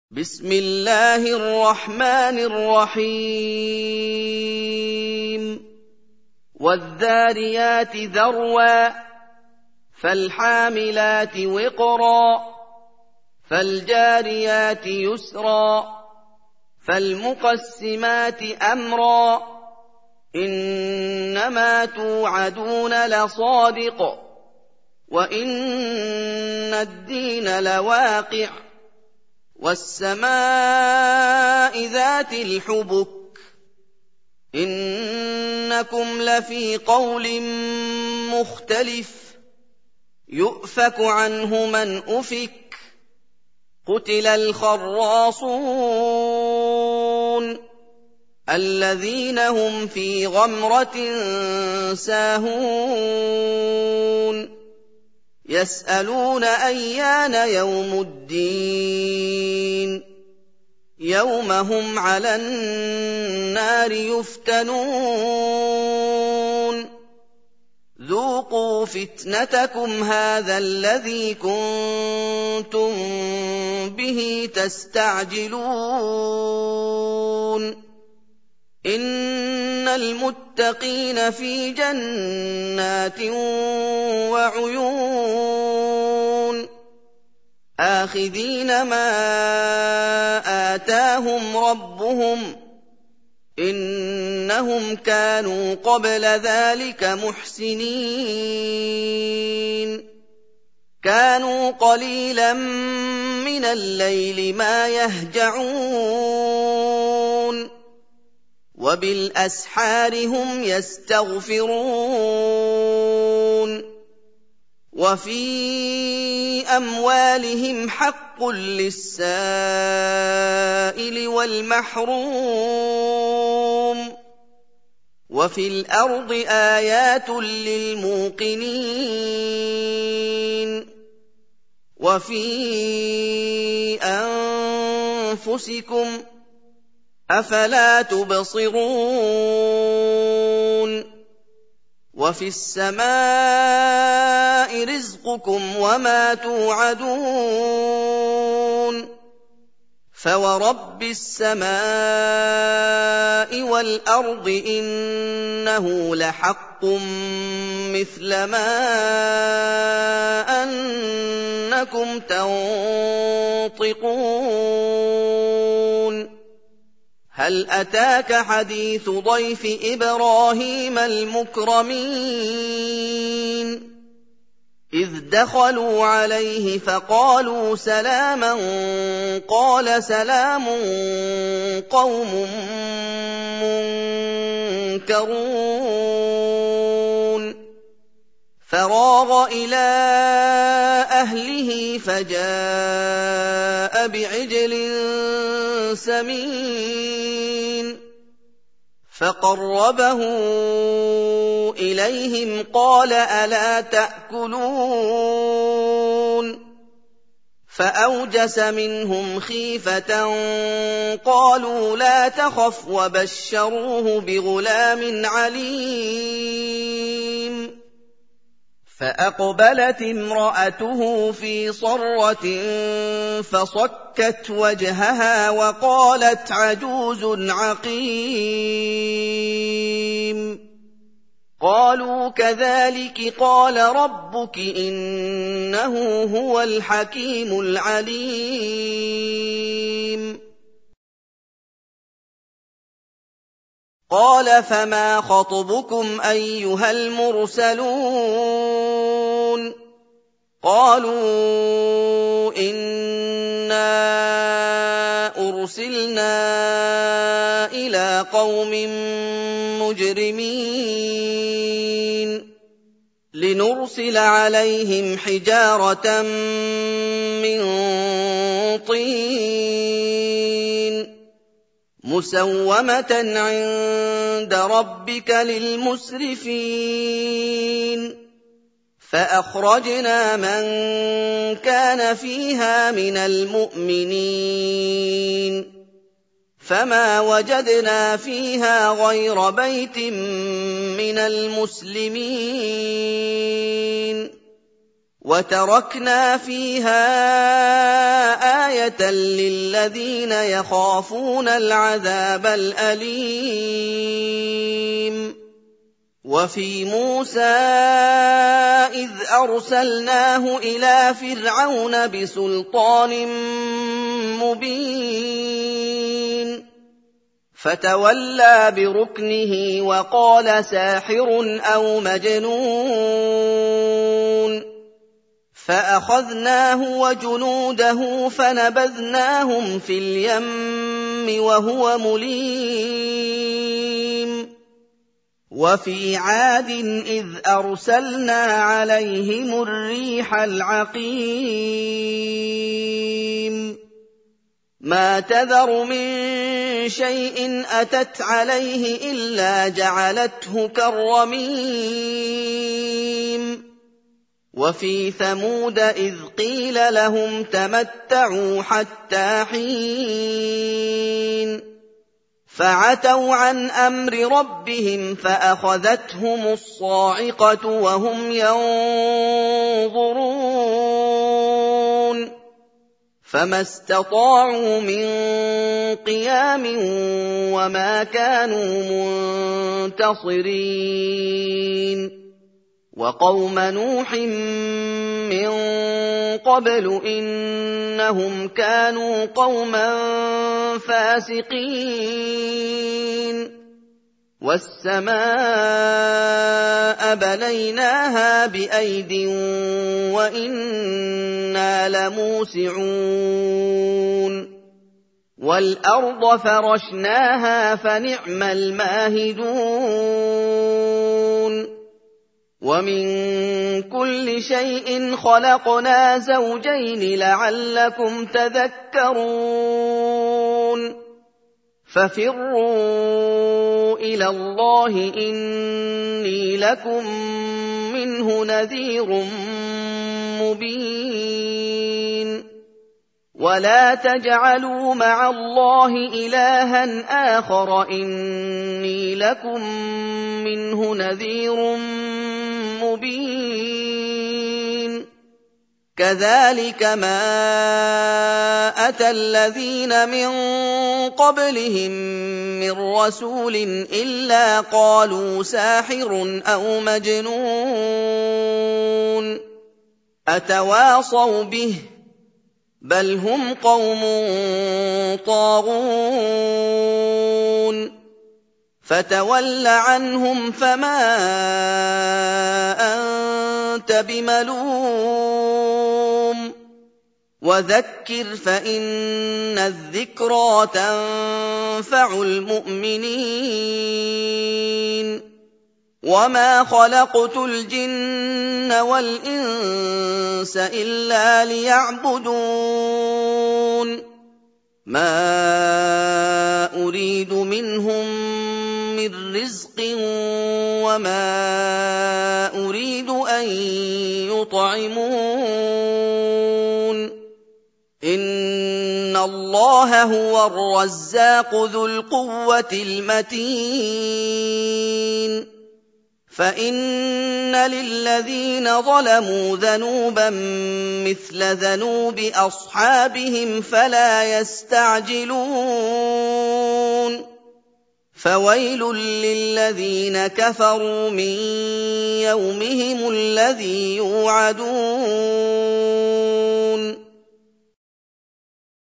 بسم الله الرحمن الرحيم والذاريات ذروا فالحاملات وقرا فالجاريات يسرا فالمقسمات أمرا إنما توعدون لصادق وإن الدين لواقع والسماء ذات الحبك إنكم لفي قول مختلف يؤفك عنه من أفك قتل الخراصون الذين هم في غمرة ساهون يسألون أيان يوم الدين يوم هم على النار يفتنون ذوقوا فتنتكم هذا الذي كنتم به تستعجلون إن المتقين في جنات وعيون آخذين ما آتاهم ربهم إنهم كانوا قبل ذلك محسنين كانوا قليلا من الليل ما يهجعون وبالأسحار هم يستغفرون وفي أموالهم حق للسائل والمحروم وفي الأرض آيات للموقنين وفي أنفسكم أفلا تبصرون وفي السماء رزقكم وما توعدون فورب السماء والأرض إنه لحق مثل ما أنكم تنطقون هل أتاك حديث ضيف إبراهيم المكرمين إذ دخلوا عليه فقالوا سلاما قال سلام قوم منكرون فراغ إلى أهله فجاء بعجل سمين فقربه إليهم قال ألا تأكلون فأوجس منهم خيفة قالوا لا تخف وبشروه بغلام عليم فأقبلت امرأته في صرة فصكت وجهها وقالت عجوز عقيم قالوا كذلك قال ربك إنه هو الحكيم العليم قال فما خطبكم أيها المرسلون قالوا إنا أرسلنا إلى قوم مجرمين لنرسل عليهم حجارة من طين مسومة عند ربك للمسرفين فأخرجنا من كان فيها من المؤمنين فما وجدنا فيها غير بيت من المسلمين وَتَرَكْنَا فِيهَا آيَةً لِّلَّذِينَ يَخَافُونَ الْعَذَابَ الْأَلِيمَ وَفِي مُوسَىٰ إِذْ أَرْسَلْنَاهُ إِلَىٰ فِرْعَوْنَ بِسُلْطَانٍ مُّبِينٍ فَتَوَلَّىٰ بِرُكْنِهِ وَقَالَ سَاحِرٌ أَوْ مَجْنُونٌ فَأَخَذْنَاهُ وَجُنُودَهُ فَنَبَذْنَاهُمْ فِي الْيَمِّ وَهُوَ مُلِيمٌ وَفِي عَادٍ إِذْ أَرْسَلْنَا عَلَيْهِمُ الرِّيحَ الْعَقِيمَ مَا تَذَرُ مِن شَيْءٍ أَتَتْ عَلَيْهِ إِلَّا جَعَلَتْهُ كَالرَّمِيمِ وَفِي ثَمُودَ إِذْ قِيلَ لَهُمْ تَمَتَّعُوا حَتَّىٰ حِينٍ فَعَتَوْا عَنْ أَمْرِ رَبِّهِمْ فَأَخَذَتْهُمُ الصَّاعِقَةُ وَهُمْ يَنظُرُونَ فَمَا اسْتَطَاعُوا مِن قِيَامٍ وَمَا كَانُوا مُنتَصِرِينَ وَقَوْمَ نُوحٍ مِّن قَبْلُ إِنَّهُمْ كَانُوا قَوْمًا فَاسِقِينَ وَالسَّمَاءَ بَنَيْنَاهَا بِأَيْدٍ وَإِنَّا لَمُوسِعُونَ وَالْأَرْضَ فَرَشْنَاهَا فَنِعْمَ الْمَاهِدُونَ وَمِن كُلِّ شَيْءٍ خَلَقْنَا زَوْجَيْنِ لَعَلَّكُمْ تَذَكَّرُونَ فَفِرُّوا إِلَى اللَّهِ إِنِّي لَكُم مِّنْهُ نَذِيرٌ مُّبِينٌ وَلَا تَجْعَلُوا مَعَ اللَّهِ إِلَٰهًا آخَرَ إِنِّي لَكُم مِّنْهُ نَذِيرٌ مُّبِينٌ كَذَٰلِكَ مَا أَتَى الَّذِينَ مِن قَبْلِهِم مِّن رَّسُولٍ إِلَّا قَالُوا سَاحِرٌ أَوْ مَجْنُونٌ أَتَوَاصَوْا بِهِ ۚ بَلْ هُمْ قَوْمٌ طَاغُونَ فَتَوَلَّ عَنْهُمْ فَمَا أَنتَ بِمَلُومٍ وَذَكِّرْ فَإِنَّ الذِّكْرَىٰ تَنفَعُ الْمُؤْمِنِينَ وَمَا خَلَقْتُ الْجِنَّ وَالْإِنسَ إِلَّا لِيَعْبُدُونِ مَا أُرِيدُ مِنْهُم مِّن رِّزْقٍ وَمَا أُرِيدُ أَن يُطْعِمُونِ إِنَّ اللَّهَ هُوَ الرَّزَّاقُ ذُو الْقُوَّةِ الْمَتِينُ فَإِنَّ لِلَّذِينَ ظَلَمُوا ذَنُوبًا مِّثْلَ ذَنُوبِ أَصْحَابِهِمْ فَلَا يَسْتَعْجِلُونِ فَوَيْلٌ لِّلَّذِينَ كَفَرُوا مِن يَوْمِهِمُ الَّذِي يُوعَدُونَ